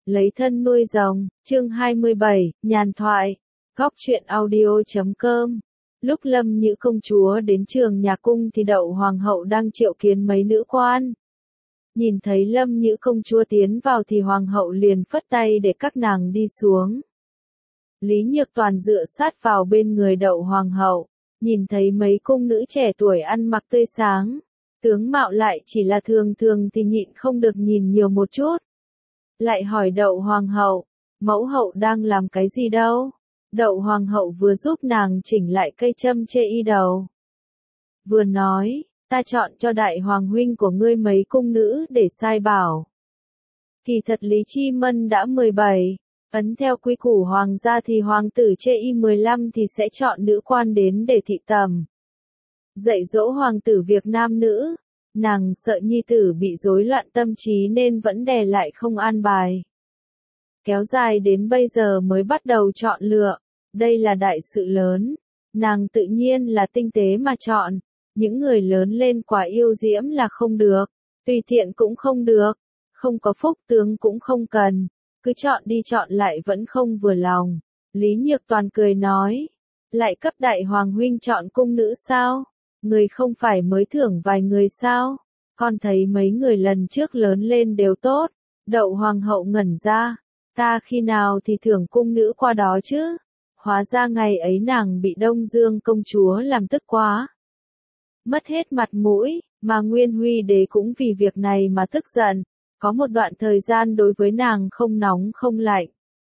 Lấy thân nuôi rồng, chương 27, nhàn thoại, góc truyện audio.com. Lúc Lâm Nhữ công chúa đến trường nhà cung thì Đậu hoàng hậu đang triệu kiến mấy nữ quan. Nhìn thấy Lâm Nhữ công chúa tiến vào thì hoàng hậu liền phất tay để các nàng đi xuống. Lý Nhược Toàn dựa sát vào bên người Đậu hoàng hậu, nhìn thấy mấy cung nữ trẻ tuổi ăn mặc tươi sáng, tướng mạo lại chỉ là thường thường thì nhịn không được nhìn nhiều một chút. Lại hỏi Đậu hoàng hậu, mẫu hậu đang làm cái gì đâu? Đậu hoàng hậu vừa giúp nàng chỉnh lại cây châm chê y đầu, vừa nói, ta chọn cho đại hoàng huynh của ngươi mấy cung nữ để sai bảo. Kỳ thật Lý Chi Mân đã 17, ấn theo quy củ hoàng gia thì hoàng tử chê y 15 thì sẽ chọn nữ quan đến để thị tầm. Dạy dỗ hoàng tử việc nam nữ, nàng sợ nhi tử bị rối loạn tâm trí nên vẫn đè lại không an bài. Kéo dài đến bây giờ mới bắt đầu chọn lựa, đây là đại sự lớn, nàng tự nhiên là tinh tế mà chọn, những người lớn lên quá yêu diễm là không được, tùy tiện cũng không được, không có phúc tướng cũng không cần, cứ chọn đi chọn lại vẫn không vừa lòng. Lý Nhược Toàn cười nói, lại cấp đại hoàng huynh chọn cung nữ sao? Người không phải mới thưởng vài người sao? Con thấy mấy người lần trước lớn lên đều tốt. Đậu hoàng hậu ngẩn ra, ta khi nào thì thưởng cung nữ qua đó chứ? Hóa ra ngày ấy nàng bị Đông Dương công chúa làm tức quá, mất hết mặt mũi, mà Nguyên Huy đế cũng vì việc này mà tức giận, có một đoạn thời gian đối với nàng không nóng không lạnh.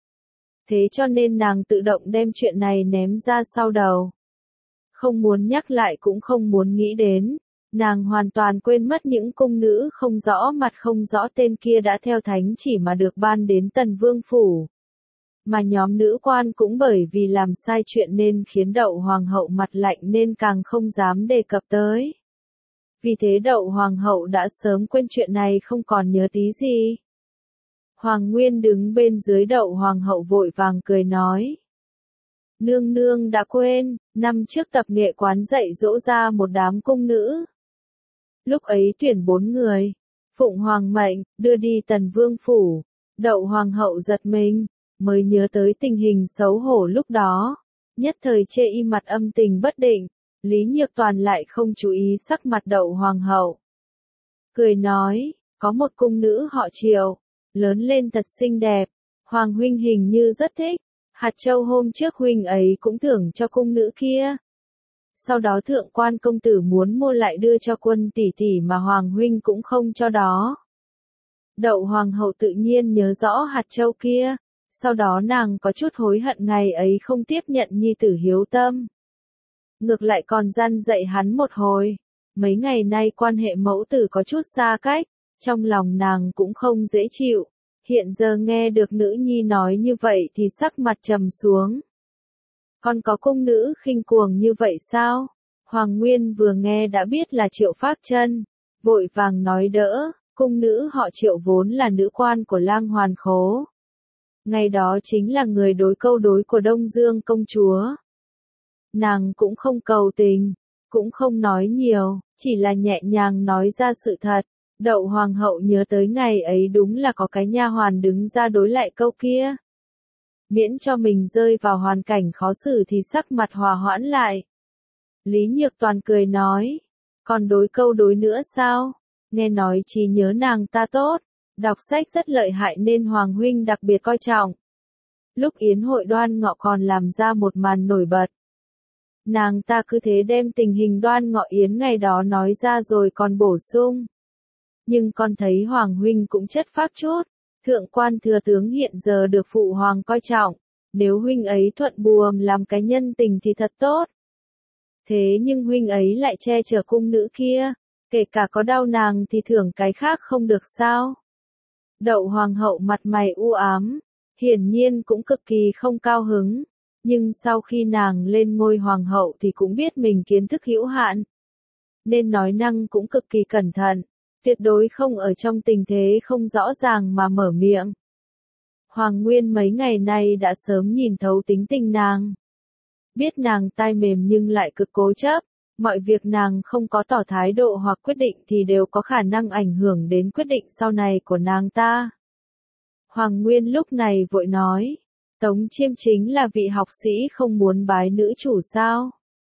Thế cho nên nàng tự động đem chuyện này ném ra sau đầu. Không muốn nhắc lại cũng không muốn nghĩ đến, nàng hoàn toàn quên mất những cung nữ không rõ mặt không rõ tên kia đã theo thánh chỉ mà được ban đến Tần Vương Phủ. Mà nhóm nữ quan cũng bởi vì làm sai chuyện nên khiến Đậu hoàng hậu mặt lạnh nên càng không dám đề cập tới. Vì thế Đậu hoàng hậu đã sớm quên chuyện này không còn nhớ tí gì. Hoàng Nguyên đứng bên dưới Đậu hoàng hậu vội vàng cười nói. Nương nương đã quên, năm trước tập nghệ quán dạy dỗ ra một đám cung nữ. Lúc ấy tuyển 4 người, phụng hoàng mệnh, đưa đi Tần Vương Phủ. Đậu hoàng hậu giật mình, mới nhớ tới tình hình xấu hổ lúc đó. Nhất thời chê y mặt âm tình bất định, Lý Nhược Toàn lại không chú ý sắc mặt Đậu hoàng hậu. Cười nói, có một cung nữ họ Triệu, lớn lên thật xinh đẹp, hoàng huynh hình như rất thích. Hạt châu hôm trước huynh ấy cũng thưởng cho cung nữ kia. Sau đó thượng quan công tử muốn mua lại đưa cho Quân tỷ tỷ mà hoàng huynh cũng không cho đó. Đậu hoàng hậu tự nhiên nhớ rõ hạt châu kia, sau đó nàng có chút hối hận ngày ấy không tiếp nhận nhi tử hiếu tâm. Ngược lại còn gian dạy hắn một hồi, mấy ngày nay quan hệ mẫu tử có chút xa cách, trong lòng nàng cũng không dễ chịu. Hiện giờ nghe được nữ nhi nói như vậy thì sắc mặt trầm xuống. Còn có cung nữ khinh cuồng như vậy sao? Hoàng Nguyên vừa nghe đã biết là Triệu Phác Chân, vội vàng nói đỡ, cung nữ họ Triệu vốn là nữ quan của Lang Hoàn Khố. Ngày đó chính là người đối câu đối của Đông Dương công chúa. Nàng cũng không cầu tình, cũng không nói nhiều, chỉ là nhẹ nhàng nói ra sự thật. Đậu hoàng hậu nhớ tới ngày ấy đúng là có cái nha hoàn đứng ra đối lại câu kia. Miễn cho mình rơi vào hoàn cảnh khó xử thì sắc mặt hòa hoãn lại. Lý Nhược Toàn cười nói, còn đối câu đối nữa sao? Nghe nói trí nhớ nàng ta tốt, đọc sách rất lợi hại nên hoàng huynh đặc biệt coi trọng. Lúc yến hội Đoan Ngọ còn làm ra một màn nổi bật. Nàng ta cứ thế đem tình hình Đoan Ngọ yến ngày đó nói ra rồi còn bổ sung. Nhưng con thấy hoàng huynh cũng chất phác chút, thượng quan thừa tướng hiện giờ được phụ hoàng coi trọng, nếu huynh ấy thuận buồm làm cái nhân tình thì thật tốt. Thế nhưng huynh ấy lại che chở cung nữ kia, kể cả có đau nàng thì thưởng cái khác không được sao? Đậu hoàng hậu mặt mày u ám, hiển nhiên cũng cực kỳ không cao hứng, nhưng sau khi nàng lên ngôi hoàng hậu thì cũng biết mình kiến thức hữu hạn, nên nói năng cũng cực kỳ cẩn thận. Tuyệt đối không ở trong tình thế không rõ ràng mà mở miệng. Hoàng Nguyên mấy ngày nay đã sớm nhìn thấu tính tình nàng. Biết nàng tai mềm nhưng lại cực cố chấp, mọi việc nàng không có tỏ thái độ hoặc quyết định thì đều có khả năng ảnh hưởng đến quyết định sau này của nàng ta. Hoàng Nguyên lúc này vội nói, Tống Chiêm chính là vị học sĩ không muốn bái nữ chủ sao?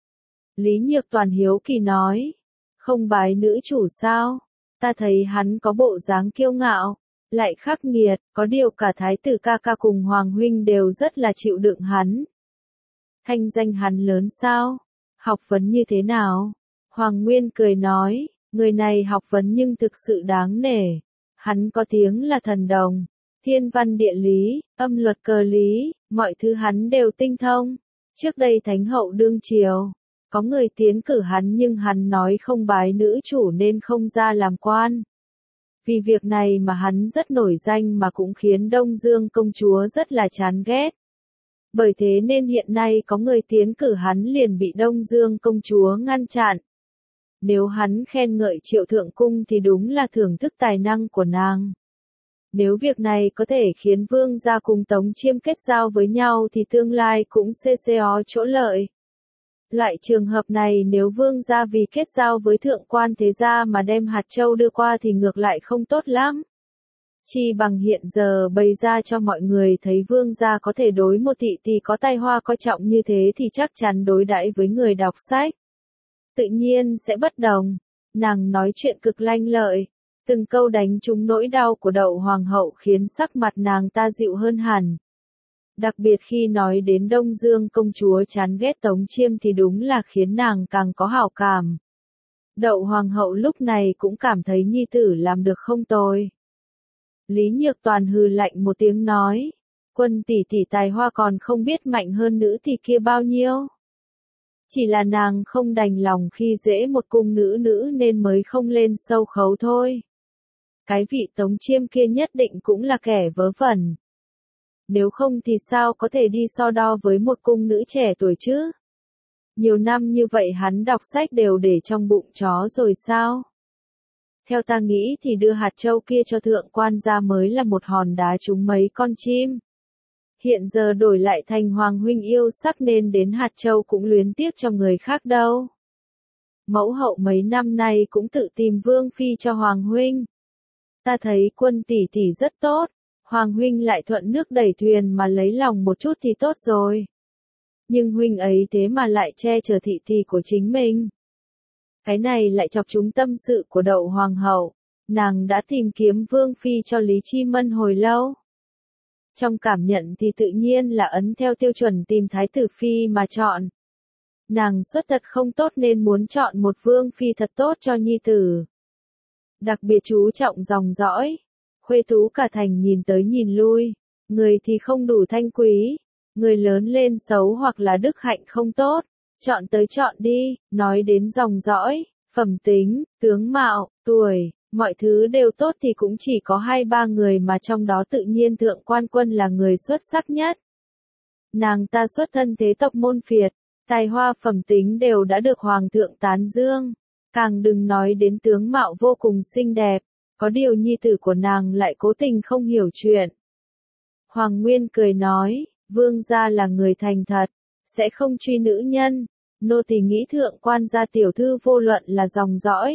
Lý Nhược Toàn hiếu kỳ nói, không bái nữ chủ sao? Ta thấy hắn có bộ dáng kiêu ngạo, lại khắc nghiệt, có điều cả thái tử ca ca cùng Hoàng huynh đều rất là chịu đựng hắn. Thanh danh hắn lớn sao? Học vấn như thế nào? Hoàng Nguyên cười nói, người này học vấn nhưng thực sự đáng nể. Hắn có tiếng là thần đồng, thiên văn địa lý, âm luật cờ lý, mọi thứ hắn đều tinh thông. Trước đây Thánh hậu đương triều, có người tiến cử hắn nhưng hắn nói không bái nữ chủ nên không ra làm quan. Vì việc này mà hắn rất nổi danh mà cũng khiến Đông Dương công chúa rất là chán ghét. Bởi thế nên hiện nay có người tiến cử hắn liền bị Đông Dương công chúa ngăn chặn. Nếu hắn khen ngợi Triệu Thượng Cung thì đúng là thưởng thức tài năng của nàng. Nếu việc này có thể khiến Vương gia cùng Tống Chiêm kết giao với nhau thì tương lai cũng có chỗ lợi. Loại trường hợp này nếu Vương gia vì kết giao với thượng quan thế gia mà đem hạt châu đưa qua thì ngược lại không tốt lắm. Chi bằng hiện giờ bày ra cho mọi người thấy Vương gia có thể đối một thị tỷ có tài hoa coi trọng như thế thì chắc chắn đối đãi với người đọc sách tự nhiên sẽ bất đồng. Nàng nói chuyện cực lanh lợi, từng câu đánh trúng nỗi đau của Đậu hoàng hậu khiến sắc mặt nàng ta dịu hơn hẳn. Đặc biệt khi nói đến Đông Dương công chúa chán ghét Tống Chiêm thì đúng là khiến nàng càng có hảo cảm. Đậu hoàng hậu lúc này cũng cảm thấy nhi tử làm được không tồi. Lý Nhược Toàn hừ lạnh một tiếng nói, Quân tỷ tỷ tài hoa còn không biết mạnh hơn nữ tỷ kia bao nhiêu. Chỉ là nàng không đành lòng khi dễ một cung nữ nên mới không lên sâu khấu thôi. Cái vị Tống Chiêm kia nhất định cũng là kẻ vớ vẩn. Nếu không thì sao có thể đi so đo với một cung nữ trẻ tuổi chứ? Nhiều năm như vậy hắn đọc sách đều để trong bụng chó rồi sao? Theo ta nghĩ thì đưa hạt châu kia cho thượng quan gia mới là một hòn đá trúng mấy con chim. Hiện giờ đổi lại thành Hoàng huynh yêu sắc nên đến hạt châu cũng luyến tiếc cho người khác đâu. Mẫu hậu mấy năm nay cũng tự tìm vương phi cho Hoàng huynh. Ta thấy Quân tỷ tỷ rất tốt, Hoàng huynh lại thuận nước đẩy thuyền mà lấy lòng một chút thì tốt rồi. Nhưng huynh ấy thế mà lại che chở thị tỷ của chính mình. Cái này lại chọc trúng tâm sự của Đậu hoàng hậu, nàng đã tìm kiếm vương phi cho Lý Chi Mân hồi lâu. Trong cảm nhận thì tự nhiên là ấn theo tiêu chuẩn tìm thái tử phi mà chọn. Nàng xuất thật không tốt nên muốn chọn một vương phi thật tốt cho nhi tử. Đặc biệt chú trọng dòng dõi. Khuê tú cả thành nhìn tới nhìn lui, người thì không đủ thanh quý, người lớn lên xấu hoặc là đức hạnh không tốt, chọn tới chọn đi, nói đến dòng dõi, phẩm tính, tướng mạo, tuổi, mọi thứ đều tốt thì cũng chỉ có 2-3 người mà trong đó tự nhiên Thượng Quan Quân là người xuất sắc nhất. Nàng ta xuất thân thế tộc môn phiệt, tài hoa phẩm tính đều đã được Hoàng thượng tán dương, càng đừng nói đến tướng mạo vô cùng xinh đẹp. Có điều nhi tử của nàng lại cố tình không hiểu chuyện. Hoàng Nguyên cười nói, vương gia là người thành thật, sẽ không truy nữ nhân, nô tỳ nghĩ thượng quan gia tiểu thư vô luận là dòng dõi.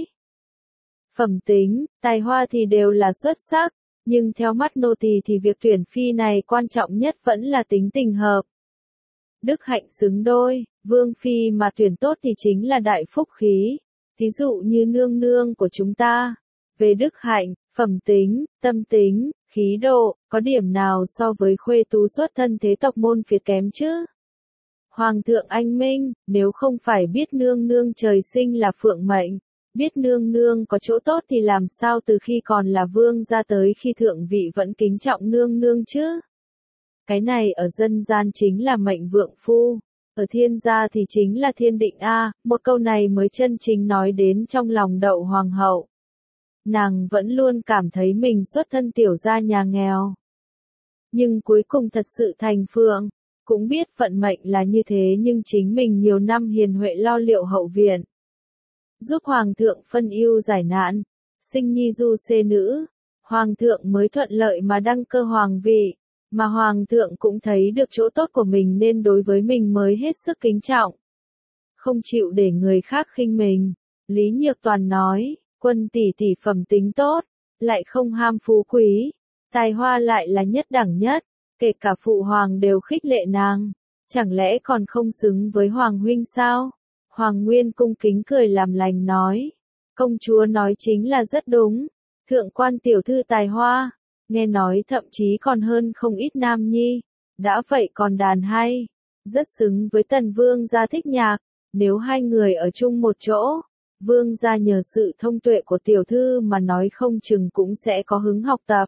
Phẩm tính, tài hoa thì đều là xuất sắc, nhưng theo mắt nô tỳ thì việc tuyển phi này quan trọng nhất vẫn là tính tình hợp. Đức hạnh xứng đôi, vương phi mà tuyển tốt thì chính là đại phúc khí, thí dụ như nương nương của chúng ta. Về đức hạnh, phẩm tính, tâm tính, khí độ, có điểm nào so với khuê tú xuất thân thế tộc môn phiệt kém chứ? Hoàng thượng anh minh, nếu không phải biết nương nương trời sinh là phượng mệnh, biết nương nương có chỗ tốt thì làm sao từ khi còn là vương ra tới khi thượng vị vẫn kính trọng nương nương chứ? Cái này ở dân gian chính là mệnh vượng phu, ở thiên gia thì chính là thiên định A, một câu này mới chân chính nói đến trong lòng Đậu hoàng hậu. Nàng vẫn luôn cảm thấy mình xuất thân tiểu gia nhà nghèo. Nhưng cuối cùng thật sự thành phượng, cũng biết vận mệnh là như thế nhưng chính mình nhiều năm hiền huệ lo liệu hậu viện. Giúp Hoàng thượng phân ưu giải nạn, sinh nhi du xê nữ, Hoàng thượng mới thuận lợi mà đăng cơ hoàng vị, mà Hoàng thượng cũng thấy được chỗ tốt của mình nên đối với mình mới hết sức kính trọng. Không chịu để người khác khinh mình, Lý Nhược Toàn nói. Quân tỷ tỷ phẩm tính tốt, lại không ham phú quý, Tài hoa lại là nhất đẳng nhất, kể cả phụ hoàng đều khích lệ nàng. Chẳng lẽ còn không xứng với hoàng huynh sao? Hoàng Nguyên cung kính cười làm lành nói. Công chúa nói chính là rất đúng. Thượng quan tiểu thư tài hoa, nghe nói thậm chí còn hơn không ít nam nhi. Đã vậy còn đàn hay, rất xứng với tần vương gia thích nhạc. Nếu hai người ở chung một chỗ, vương gia nhờ sự thông tuệ của tiểu thư mà nói không chừng cũng sẽ có hứng học tập.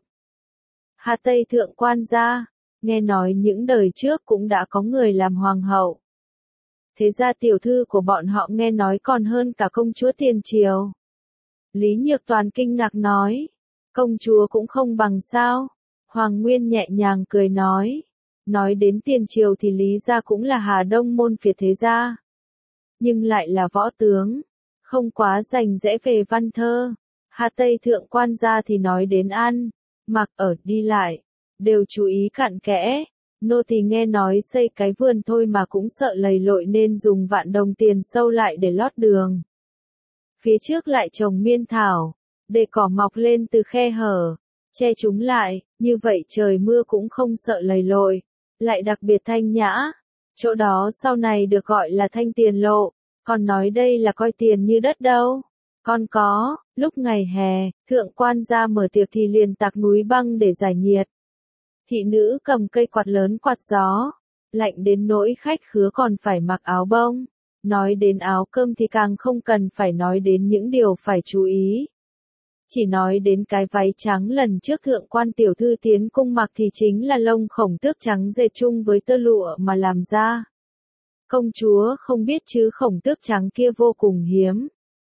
Hà Tây thượng quan gia, nghe nói những đời trước cũng đã có người làm hoàng hậu. Thế ra tiểu thư của bọn họ nghe nói còn hơn cả công chúa tiền triều. Lý Nhược Toàn kinh ngạc nói, công chúa cũng không bằng sao. Hoàng Nguyên nhẹ nhàng cười nói đến tiền triều thì Lý gia cũng là Hà Đông môn phiệt thế gia. Nhưng lại là võ tướng, không quá rành rẽ về văn thơ. Hà Tây thượng quan gia thì nói đến ăn, mặc ở đi lại, đều chú ý cặn kẽ. Nô tỳ nghe nói xây cái vườn thôi mà cũng sợ lầy lội nên dùng vạn đồng tiền sâu lại để lót đường. Phía trước lại trồng miên thảo, để cỏ mọc lên từ khe hở, che chúng lại, như vậy trời mưa cũng không sợ lầy lội, lại đặc biệt thanh nhã. Chỗ đó sau này được gọi là Thanh Tiền Lộ, còn nói đây là coi tiền như đất đâu. Còn có, lúc ngày hè, thượng quan gia mở tiệc thì liền tạc núi băng để giải nhiệt. Thị nữ cầm cây quạt lớn quạt gió, lạnh đến nỗi khách khứa còn phải mặc áo bông. Nói đến áo cơm thì càng không cần phải nói đến những điều phải chú ý. Chỉ nói đến cái váy trắng lần trước thượng quan tiểu thư tiến cung mặc thì chính là lông khổng tước trắng dệt chung với tơ lụa mà làm ra. Công chúa không biết chứ khổng tước trắng kia vô cùng hiếm.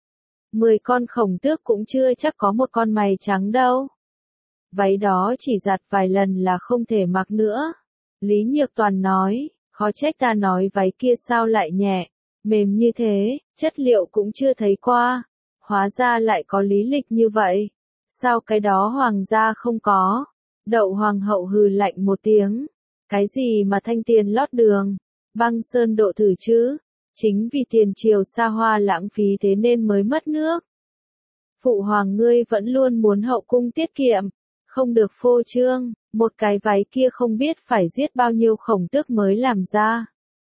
10 con khổng tước cũng chưa chắc có một con mày trắng đâu. Váy đó chỉ giặt vài lần là không thể mặc nữa. Lý Nhược Toàn nói, khó trách ta nói váy kia sao lại nhẹ, mềm như thế, chất liệu cũng chưa thấy qua. Hóa ra lại có lý lịch như vậy. Sao cái đó hoàng gia không có? Đậu hoàng hậu hừ lạnh một tiếng. Cái gì mà thanh tiền lót đường, băng sơn độ thử chứ? Chính vì tiền triều xa hoa lãng phí thế nên mới mất nước. Phụ hoàng ngươi vẫn luôn muốn hậu cung tiết kiệm, không được phô trương, một cái váy kia không biết phải giết bao nhiêu khổng tước mới làm ra.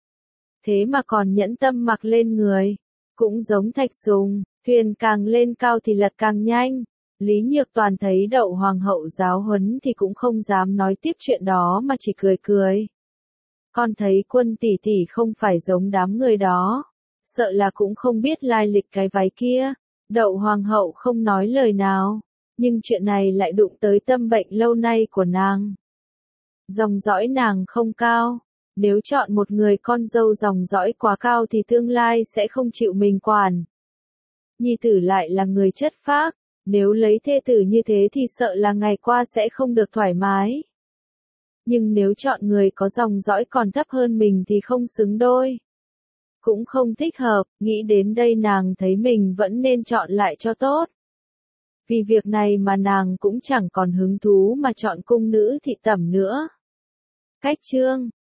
Thế mà còn nhẫn tâm mặc lên người, cũng giống Thạch Sùng, thuyền càng lên cao thì lật càng nhanh. Lý Nhược Toàn thấy đậu hoàng hậu giáo huấn thì cũng không dám nói tiếp chuyện đó mà chỉ cười cười. Con thấy Quân tỷ tỷ không phải giống đám người đó, sợ là cũng không biết lai lịch cái váy kia. Đậu hoàng hậu không nói lời nào, nhưng chuyện này lại đụng tới tâm bệnh lâu nay của nàng. Dòng dõi nàng không cao, nếu chọn một người con dâu dòng dõi quá cao thì tương lai sẽ không chịu mình quản. Nhi tử lại là người chất phác, nếu lấy thê tử như thế thì sợ là ngày qua sẽ không được thoải mái. Nhưng nếu chọn người có dòng dõi còn thấp hơn mình thì không xứng đôi. Cũng không thích hợp, nghĩ đến đây nàng thấy mình vẫn nên chọn lại cho tốt. Vì việc này mà nàng cũng chẳng còn hứng thú mà chọn cung nữ thị tẩm nữa. Cách chương